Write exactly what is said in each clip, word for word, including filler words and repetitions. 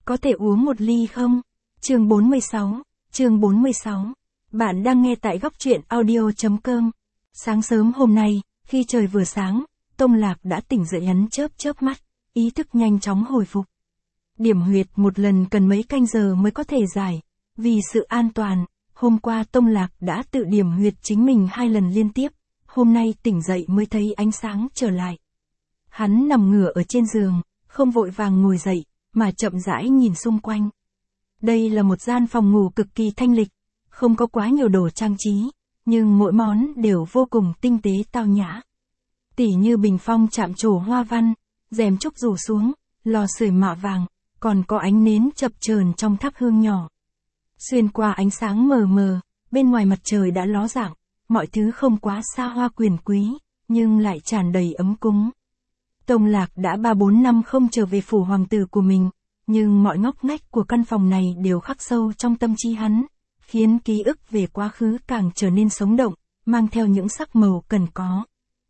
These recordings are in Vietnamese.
có thể uống một ly không? Chương bốn mươi sáu, chương bốn mươi sáu. Bạn đang nghe tại góc truyện audio chấm com. Sáng sớm hôm nay, khi trời vừa sáng, Tông Lạc đã tỉnh dậy, hắn chớp chớp mắt, ý thức nhanh chóng hồi phục. Điểm huyệt một lần cần mấy canh giờ mới có thể giải. Vì sự an toàn, hôm qua Tông Lạc đã tự điểm huyệt chính mình hai lần liên tiếp, hôm nay tỉnh dậy mới thấy ánh sáng trở lại. Hắn nằm ngửa ở trên giường, không vội vàng ngồi dậy, mà chậm rãi nhìn xung quanh. Đây là một gian phòng ngủ cực kỳ thanh lịch, không có quá nhiều đồ trang trí, nhưng mỗi món đều vô cùng tinh tế tao nhã. Tỉ như bình phong chạm trổ hoa văn, rèm trúc rủ xuống, lò sưởi mạ vàng, còn có ánh nến chập chờn trong thắp hương nhỏ. Xuyên qua ánh sáng mờ mờ, bên ngoài mặt trời đã ló dạng, mọi thứ không quá xa hoa quyền quý, nhưng lại tràn đầy ấm cúng. Tông Lạc đã ba bốn năm không trở về phủ hoàng tử của mình, nhưng mọi ngóc ngách của căn phòng này đều khắc sâu trong tâm trí hắn, khiến ký ức về quá khứ càng trở nên sống động, mang theo những sắc màu cần có.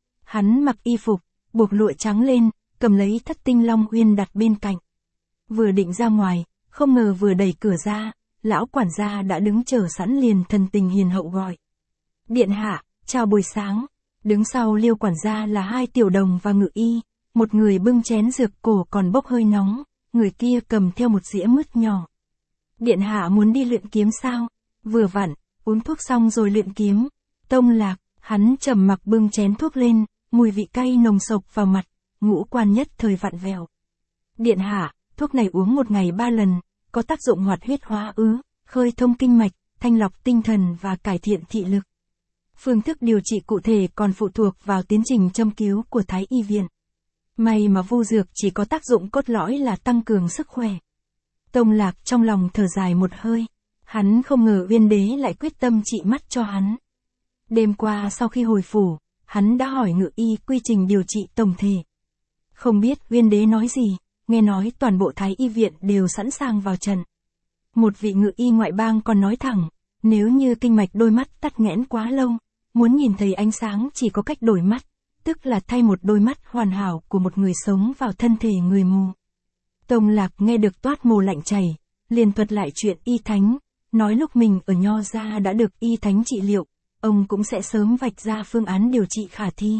Hắn mặc y phục, buộc lụa trắng lên, cầm lấy thất tinh long uyên đặt bên cạnh. Vừa định ra ngoài, không ngờ vừa đẩy cửa ra, lão quản gia đã đứng chờ sẵn, liền thần tình hiền hậu gọi. Điện hạ, chào buổi sáng. Đứng sau Liêu quản gia là hai tiểu đồng và ngự y, một người bưng chén dược cổ còn bốc hơi nóng, người kia cầm theo một dĩa mứt nhỏ. Điện hạ muốn đi luyện kiếm sao? Vừa vặn, uống thuốc xong rồi luyện kiếm. Tông Lạc, hắn trầm mặc bưng chén thuốc lên, mùi vị cay nồng sộc vào mặt, ngũ quan nhất thời vặn vẹo. Điện hạ, thuốc này uống một ngày ba lần, có tác dụng hoạt huyết hóa ứ, khơi thông kinh mạch, thanh lọc tinh thần và cải thiện thị lực. Phương thức điều trị cụ thể còn phụ thuộc vào tiến trình châm cứu của Thái y viện. May mà vu dược chỉ có tác dụng cốt lõi là tăng cường sức khỏe. Tông Lạc trong lòng thở dài một hơi, hắn không ngờ Uyên đế lại quyết tâm trị mắt cho hắn. Đêm qua sau khi hồi phủ, hắn đã hỏi ngự y quy trình điều trị tổng thể. Không biết Uyên đế nói gì, nghe nói toàn bộ Thái y viện đều sẵn sàng vào trận. Một vị ngự y ngoại bang còn nói thẳng, nếu như kinh mạch đôi mắt tắc nghẽn quá lâu, muốn nhìn thấy ánh sáng chỉ có cách đổi mắt, tức là thay một đôi mắt hoàn hảo của một người sống vào thân thể người mù. Tông Lạc nghe được toát mồ lạnh chảy, liền thuật lại chuyện y thánh, nói lúc mình ở Nho gia đã được y thánh trị liệu, ông cũng sẽ sớm vạch ra phương án điều trị khả thi.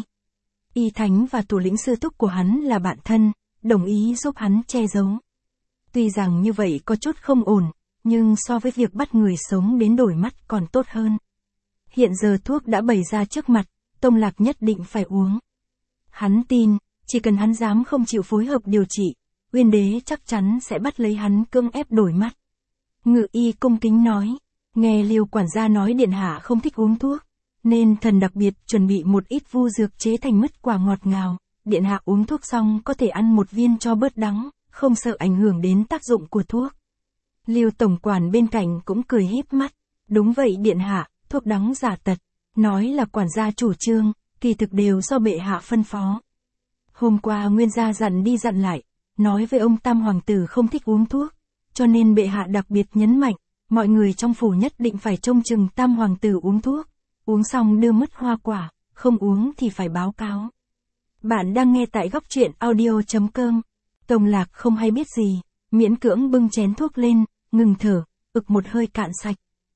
Y thánh và thủ lĩnh sư thúc của hắn là bạn thân, đồng ý giúp hắn che giấu. Tuy rằng như vậy có chút không ổn, nhưng so với việc bắt người sống đến đổi mắt còn tốt hơn. Hiện giờ thuốc đã bày ra trước mặt, Tông Lạc nhất định phải uống. Hắn tin, chỉ cần hắn dám không chịu phối hợp điều trị, Uyên đế chắc chắn sẽ bắt lấy hắn cưỡng ép đổi mắt. Ngự y cung kính nói, nghe Liêu quản gia nói điện hạ không thích uống thuốc, nên thần đặc biệt chuẩn bị một ít vu dược chế thành mứt quả ngọt ngào, điện hạ uống thuốc xong có thể ăn một viên cho bớt đắng, không sợ ảnh hưởng đến tác dụng của thuốc. Liêu tổng quản bên cạnh cũng cười híp mắt, đúng vậy điện hạ, thuốc đắng giả tật, nói là quản gia chủ trương, kỳ thực đều do bệ hạ phân phó. Hôm qua nguyên gia dặn đi dặn lại, nói với ông tam hoàng tử không thích uống thuốc, cho nên bệ hạ đặc biệt nhấn mạnh, mọi người trong phủ nhất định phải trông chừng tam hoàng tử uống thuốc, uống xong đưa mứt hoa quả, không uống thì phải báo cáo. Bạn đang nghe tại góc truyện audio chấm com. Tông Lạc không hay biết gì, miễn cưỡng bưng chén thuốc lên, ngừng thở, ực một hơi cạn sạch.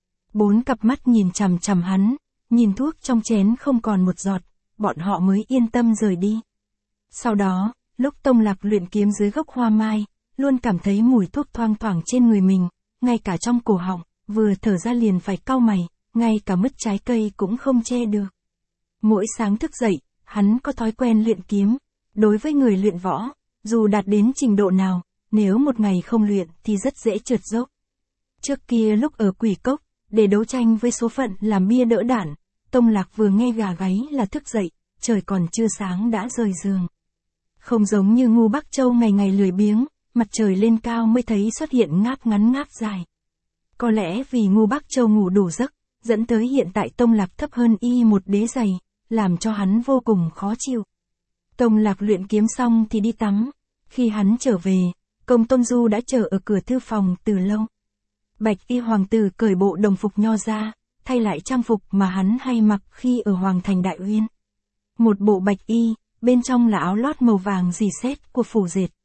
Bốn cặp mắt nhìn chằm chằm hắn, nhìn thuốc trong chén không còn một giọt, bọn họ mới yên tâm rời đi. Sau đó, lúc Tông Lạc luyện kiếm dưới gốc hoa mai, luôn cảm thấy mùi thuốc thoang thoảng trên người mình, ngay cả trong cổ họng, vừa thở ra liền phải cau mày, ngay cả mứt trái cây cũng không che được. Mỗi sáng thức dậy, hắn có thói quen luyện kiếm. Đối với người luyện võ, dù đạt đến trình độ nào, nếu một ngày không luyện thì rất dễ trượt dốc. Trước kia lúc ở Quỷ Cốc, để đấu tranh với số phận làm bia đỡ đạn, Tông Lạc vừa nghe gà gáy là thức dậy, trời còn chưa sáng đã rời giường. Không giống như Ngu Bắc Châu ngày ngày lười biếng, mặt trời lên cao mới thấy xuất hiện ngáp ngắn ngáp dài. Có lẽ vì Ngu Bắc Châu ngủ đủ giấc, dẫn tới hiện tại Tông Lạc thấp hơn y một đế giày, làm cho hắn vô cùng khó chịu. Tông Lạc luyện kiếm xong thì đi tắm, khi hắn trở về, Công Tôn Du đã chờ ở cửa thư phòng từ lâu. Bạch y hoàng tử cởi bộ đồng phục Nho ra, thay lại trang phục mà hắn hay mặc khi ở Hoàng thành Đại Uyên. Một bộ bạch y, bên trong là áo lót màu vàng rỉ sét của phủ dệt,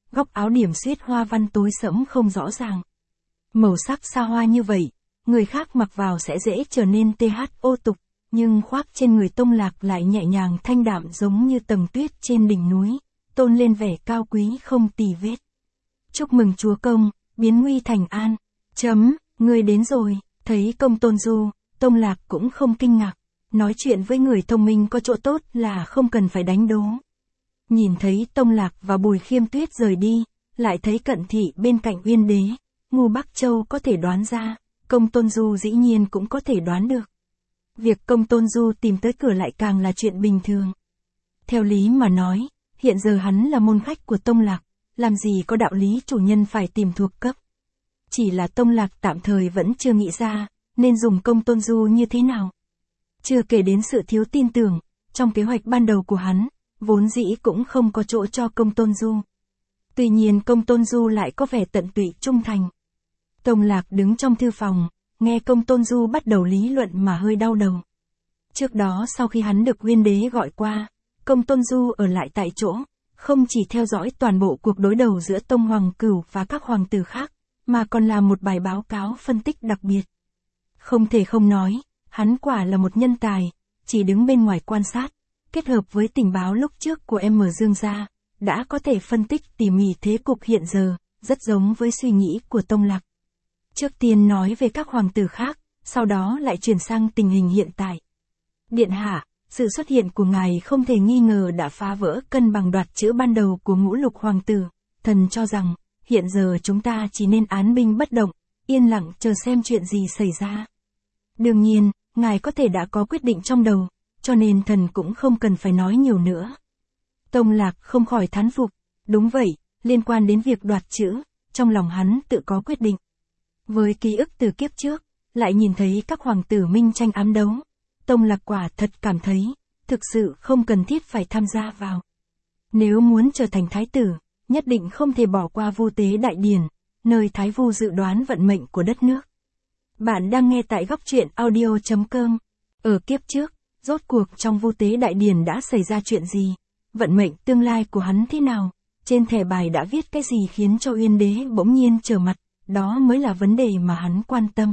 góc áo điểm xuyết hoa văn tối sẫm không rõ ràng. Màu sắc xa hoa như vậy, người khác mặc vào sẽ dễ trở nên th ô tục, nhưng khoác trên người Tông Lạc lại nhẹ nhàng thanh đạm giống như tầng tuyết trên đỉnh núi, tôn lên vẻ cao quý không tì vết. Chúc mừng chúa công, biến nguy thành an. Chấm, người đến rồi, thấy công tôn du, Tông Lạc cũng không kinh ngạc. Nói chuyện với người thông minh có chỗ tốt là không cần phải đánh đố. Nhìn thấy Tông Lạc và Bùi Khiêm Tuyết rời đi, lại thấy Cận Thị bên cạnh Uyên Đế, Ngu Bắc Châu có thể đoán ra, công tôn du dĩ nhiên cũng có thể đoán được. Việc công tôn du tìm tới cửa lại càng là chuyện bình thường. Theo lý mà nói, hiện giờ hắn là môn khách của Tông Lạc, làm gì có đạo lý chủ nhân phải tìm thuộc cấp. Chỉ là Tông Lạc tạm thời vẫn chưa nghĩ ra, nên dùng công tôn du như thế nào. Chưa kể đến sự thiếu tin tưởng, trong kế hoạch ban đầu của hắn, vốn dĩ cũng không có chỗ cho công tôn du. Tuy nhiên công tôn du lại có vẻ tận tụy trung thành. Tông Lạc đứng trong thư phòng, nghe công tôn du bắt đầu lý luận mà hơi đau đầu. Trước đó sau khi hắn được Uyên Đế gọi qua, công tôn du ở lại tại chỗ, không chỉ theo dõi toàn bộ cuộc đối đầu giữa Tông Hoàng Cửu và các hoàng tử khác, mà còn làm một bài báo cáo phân tích đặc biệt. Không thể không nói, hắn quả là một nhân tài, chỉ đứng bên ngoài quan sát, kết hợp với tình báo lúc trước của em ở Dương gia, đã có thể phân tích tỉ mỉ thế cục hiện giờ, rất giống với suy nghĩ của Tông Lạc. Trước tiên nói về các hoàng tử khác, sau đó lại chuyển sang tình hình hiện tại. Điện hạ, sự xuất hiện của ngài không thể nghi ngờ đã phá vỡ cân bằng đoạt chữ ban đầu của ngũ lục hoàng tử, thần cho rằng, hiện giờ chúng ta chỉ nên án binh bất động, yên lặng chờ xem chuyện gì xảy ra. Đương nhiên, ngài có thể đã có quyết định trong đầu, cho nên thần cũng không cần phải nói nhiều nữa. Tông Lạc không khỏi thán phục, đúng vậy, liên quan đến việc đoạt chữ, trong lòng hắn tự có quyết định. Với ký ức từ kiếp trước, lại nhìn thấy các hoàng tử minh tranh ám đấu, Tông Lạc quả thật cảm thấy, thực sự không cần thiết phải tham gia vào. Nếu muốn trở thành thái tử, nhất định không thể bỏ qua Vu Tế Đại Điển, nơi Thái Vu dự đoán vận mệnh của đất nước. Bạn đang nghe tại góc truyện audio chấm com. Ở kiếp trước, rốt cuộc trong Vu Tế Đại Điển đã xảy ra chuyện gì? Vận mệnh tương lai của hắn thế nào? Trên thẻ bài đã viết cái gì khiến cho Uyên Đế bỗng nhiên trở mặt? Đó mới là vấn đề mà hắn quan tâm.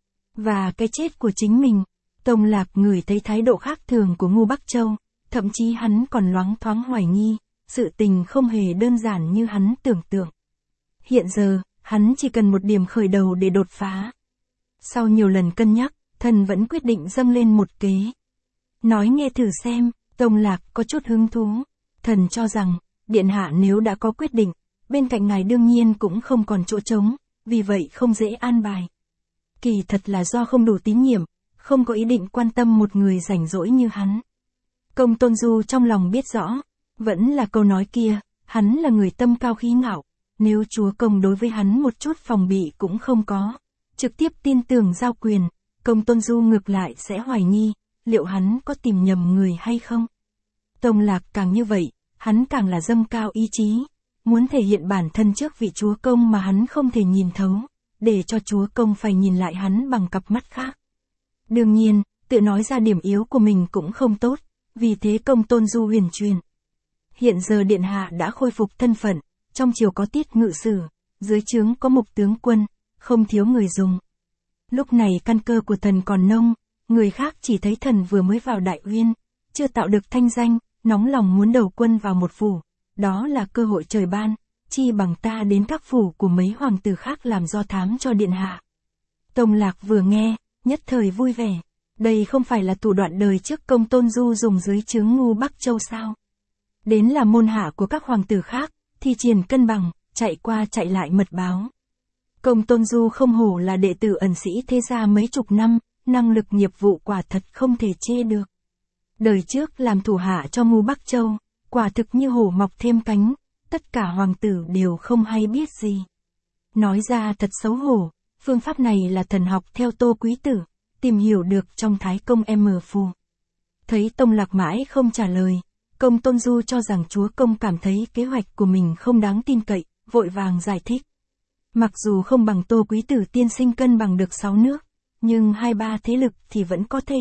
Và cái chết của chính mình, Tông Lạc ngửi thấy thái độ khác thường của Ngu Bắc Châu, thậm chí hắn còn loáng thoáng hoài nghi, sự tình không hề đơn giản như hắn tưởng tượng. Hiện giờ, hắn chỉ cần một điểm khởi đầu để đột phá. Sau nhiều lần cân nhắc, thần vẫn quyết định dâng lên một kế. Nói nghe thử xem, Tông Lạc có chút hứng thú. Thần cho rằng, điện hạ nếu đã có quyết định, bên cạnh ngài đương nhiên cũng không còn chỗ trống, vì vậy không dễ an bài. Kỳ thật là do không đủ tín nhiệm, không có ý định quan tâm một người rảnh rỗi như hắn. Công tôn du trong lòng biết rõ, vẫn là câu nói kia, hắn là người tâm cao khí ngạo, nếu chúa công đối với hắn một chút phòng bị cũng không có, trực tiếp tin tưởng giao quyền, công tôn du ngược lại sẽ hoài nghi, liệu hắn có tìm nhầm người hay không. Tông Lạc càng như vậy, hắn càng là dâng cao ý chí, muốn thể hiện bản thân trước vị chúa công mà hắn không thể nhìn thấu, để cho chúa công phải nhìn lại hắn bằng cặp mắt khác. Đương nhiên, tự nói ra điểm yếu của mình cũng không tốt, vì thế công tôn du huyền truyền. Hiện giờ điện hạ đã khôi phục thân phận, trong triều có tiết ngự sử, dưới trướng có mục tướng quân, không thiếu người dùng. Lúc này căn cơ của thần còn nông, người khác chỉ thấy thần vừa mới vào Đại Uyên, chưa tạo được thanh danh, nóng lòng muốn đầu quân vào một phủ, đó là cơ hội trời ban, chi bằng ta đến các phủ của mấy hoàng tử khác làm do thám cho điện hạ. Tông Lạc vừa nghe, nhất thời vui vẻ, đây không phải là thủ đoạn đời trước công tôn du dùng dưới trướng Ngu Bắc Châu sao? Đến là môn hạ của các hoàng tử khác, thì triển cân bằng, chạy qua chạy lại mật báo. Công tôn du không hổ là đệ tử ẩn sĩ thế gia mấy chục năm, năng lực nghiệp vụ quả thật không thể chê được. Đời trước làm thủ hạ cho Ngu Bắc Châu, quả thực như hổ mọc thêm cánh, tất cả hoàng tử đều không hay biết gì. Nói ra thật xấu hổ, phương pháp này là thần học theo Tô Quý Tử, tìm hiểu được trong Thái Công M Phù. Thấy Tông Lạc mãi không trả lời, công tôn du cho rằng chúa công cảm thấy kế hoạch của mình không đáng tin cậy, vội vàng giải thích. Mặc dù không bằng Tô Quý Tử tiên sinh cân bằng được sáu nước, nhưng hai ba thế lực thì vẫn có thể.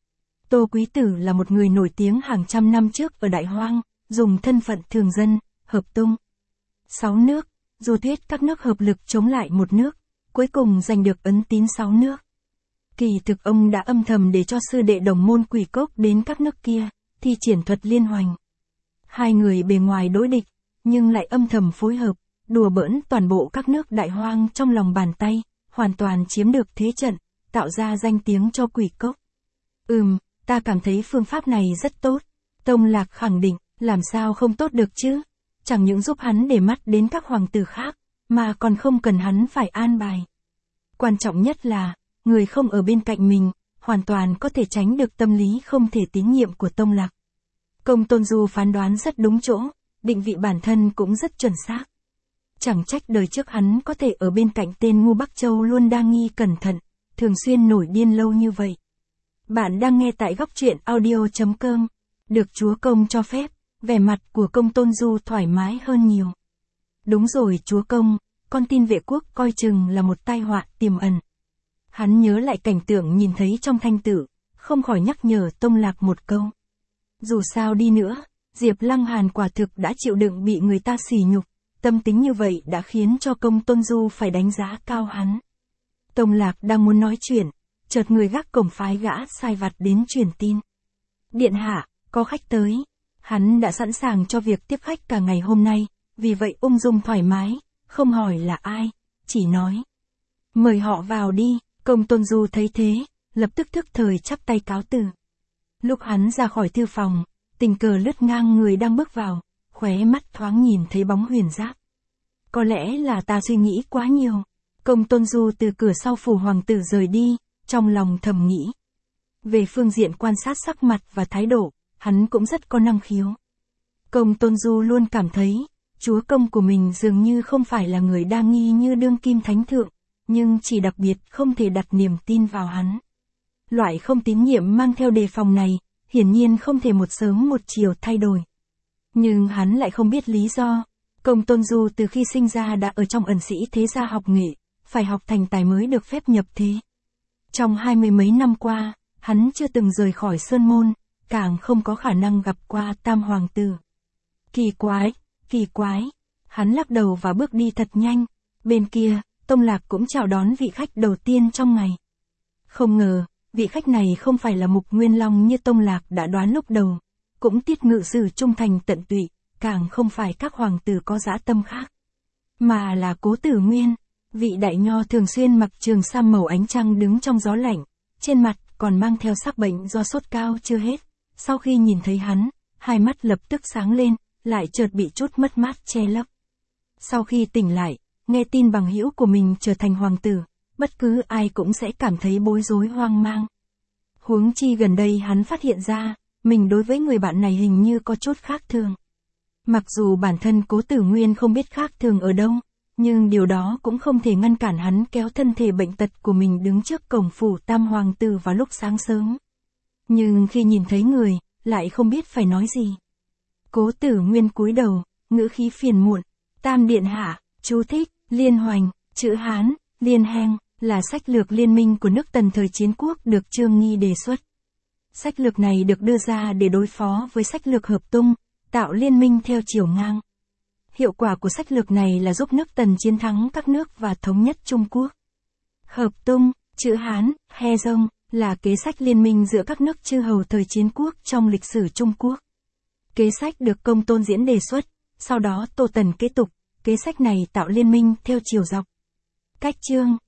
Tô Quý Tử là một người nổi tiếng hàng trăm năm trước ở Đại Hoang, dùng thân phận thường dân, hợp tung. sáu nước, du thuyết các nước hợp lực chống lại một nước, cuối cùng giành được ấn tín sáu nước. Kỳ thực ông đã âm thầm để cho sư đệ đồng môn Quỷ Cốc đến các nước kia, thi triển thuật liên hoành. Hai người bề ngoài đối địch, nhưng lại âm thầm phối hợp, đùa bỡn toàn bộ các nước đại hoang trong lòng bàn tay, hoàn toàn chiếm được thế trận, tạo ra danh tiếng cho Quỷ Cốc. Ừm, ta cảm thấy phương pháp này rất tốt. Tông Lạc khẳng định, làm sao không tốt được chứ? Chẳng những giúp hắn để mắt đến các hoàng tử khác, mà còn không cần hắn phải an bài. Quan trọng nhất là, người không ở bên cạnh mình, hoàn toàn có thể tránh được tâm lý không thể tín nhiệm của Tông Lạc. Công Tôn Du phán đoán rất đúng chỗ, định vị bản thân cũng rất chuẩn xác. Chẳng trách đời trước hắn có thể ở bên cạnh tên ngu Bắc Châu luôn đa nghi cẩn thận, thường xuyên nổi điên lâu như vậy. Bạn đang nghe tại góc truyện audio chấm com. Được Chúa Công cho phép, vẻ mặt của Công Tôn Du thoải mái hơn nhiều. Đúng rồi Chúa Công, con tin Vệ Quốc coi chừng là một tai họa tiềm ẩn. Hắn nhớ lại cảnh tượng nhìn thấy trong thanh tử, không khỏi nhắc nhở Tông Lạc một câu. Dù sao đi nữa, Diệp Lăng Hàn quả thực đã chịu đựng bị người ta sỉ nhục, tâm tính như vậy đã khiến cho Công Tôn Du phải đánh giá cao hắn. Tông Lạc đang muốn nói chuyện, chợt người gác cổng phái gã sai vặt đến truyền tin. Điện hạ, có khách tới. Hắn đã sẵn sàng cho việc tiếp khách cả ngày hôm nay, vì vậy ung dung thoải mái, không hỏi là ai, chỉ nói. Mời họ vào đi. Công Tôn Du thấy thế, lập tức thức thời chắp tay cáo từ. Lúc hắn ra khỏi thư phòng, tình cờ lướt ngang người đang bước vào, khóe mắt thoáng nhìn thấy bóng Huyền Giáp. Có lẽ là ta suy nghĩ quá nhiều. Công Tôn Du từ cửa sau phủ hoàng tử rời đi, trong lòng thầm nghĩ. Về phương diện quan sát sắc mặt và thái độ, hắn cũng rất có năng khiếu. Công Tôn Du luôn cảm thấy, Chúa Công của mình dường như không phải là người đa nghi như đương kim thánh thượng, nhưng chỉ đặc biệt không thể đặt niềm tin vào hắn. Loại không tín nhiệm mang theo đề phòng này, hiển nhiên không thể một sớm một chiều thay đổi. Nhưng hắn lại không biết lý do. Công Tôn Du từ khi sinh ra đã ở trong ẩn sĩ thế gia học nghệ, phải học thành tài mới được phép nhập thế. Trong hai mươi mấy năm qua, hắn chưa từng rời khỏi Sơn Môn, càng không có khả năng gặp qua Tam Hoàng tử. Kỳ quái, kỳ quái. Hắn lắc đầu và bước đi thật nhanh. Bên kia, Tông Lạc cũng chào đón vị khách đầu tiên trong ngày. Không ngờ, vị khách này không phải là Mục Nguyên Long như Tông Lạc đã đoán lúc đầu, cũng Tiết Ngự Sử trung thành tận tụy, càng không phải các hoàng tử có dã tâm khác, mà là Cố Tử Nguyên, vị đại nho thường xuyên mặc trường sam màu ánh trăng đứng trong gió lạnh, trên mặt còn mang theo sắc bệnh do sốt cao chưa hết. Sau khi nhìn thấy hắn, hai mắt lập tức sáng lên, lại chợt bị chút mất mát che lấp. Sau khi tỉnh lại, nghe tin bằng hữu của mình trở thành hoàng tử, bất cứ ai cũng sẽ cảm thấy bối rối hoang mang. Huống chi gần đây hắn phát hiện ra, mình đối với người bạn này hình như có chút khác thường. Mặc dù bản thân Cố Tử Nguyên không biết khác thường ở đâu, nhưng điều đó cũng không thể ngăn cản hắn kéo thân thể bệnh tật của mình đứng trước cổng phủ Tam Hoàng tử vào lúc sáng sớm. Nhưng khi nhìn thấy người, lại không biết phải nói gì. Cố Tử Nguyên cúi đầu, ngữ khí phiền muộn. Tam điện hạ, chú thích, Liên Hoành, chữ Hán, Liên Heng, là sách lược liên minh của nước Tần thời chiến quốc được Trương Nghi đề xuất. Sách lược này được đưa ra để đối phó với sách lược hợp tung, tạo liên minh theo chiều ngang. Hiệu quả của sách lược này là giúp nước Tần chiến thắng các nước và thống nhất Trung Quốc. Hợp tung, chữ Hán, He Dông, là kế sách liên minh giữa các nước chư hầu thời chiến quốc trong lịch sử Trung Quốc. Kế sách được Công Tôn Diễn đề xuất, sau đó Tô Tần kế tục, kế sách này tạo liên minh theo chiều dọc. Cách chương,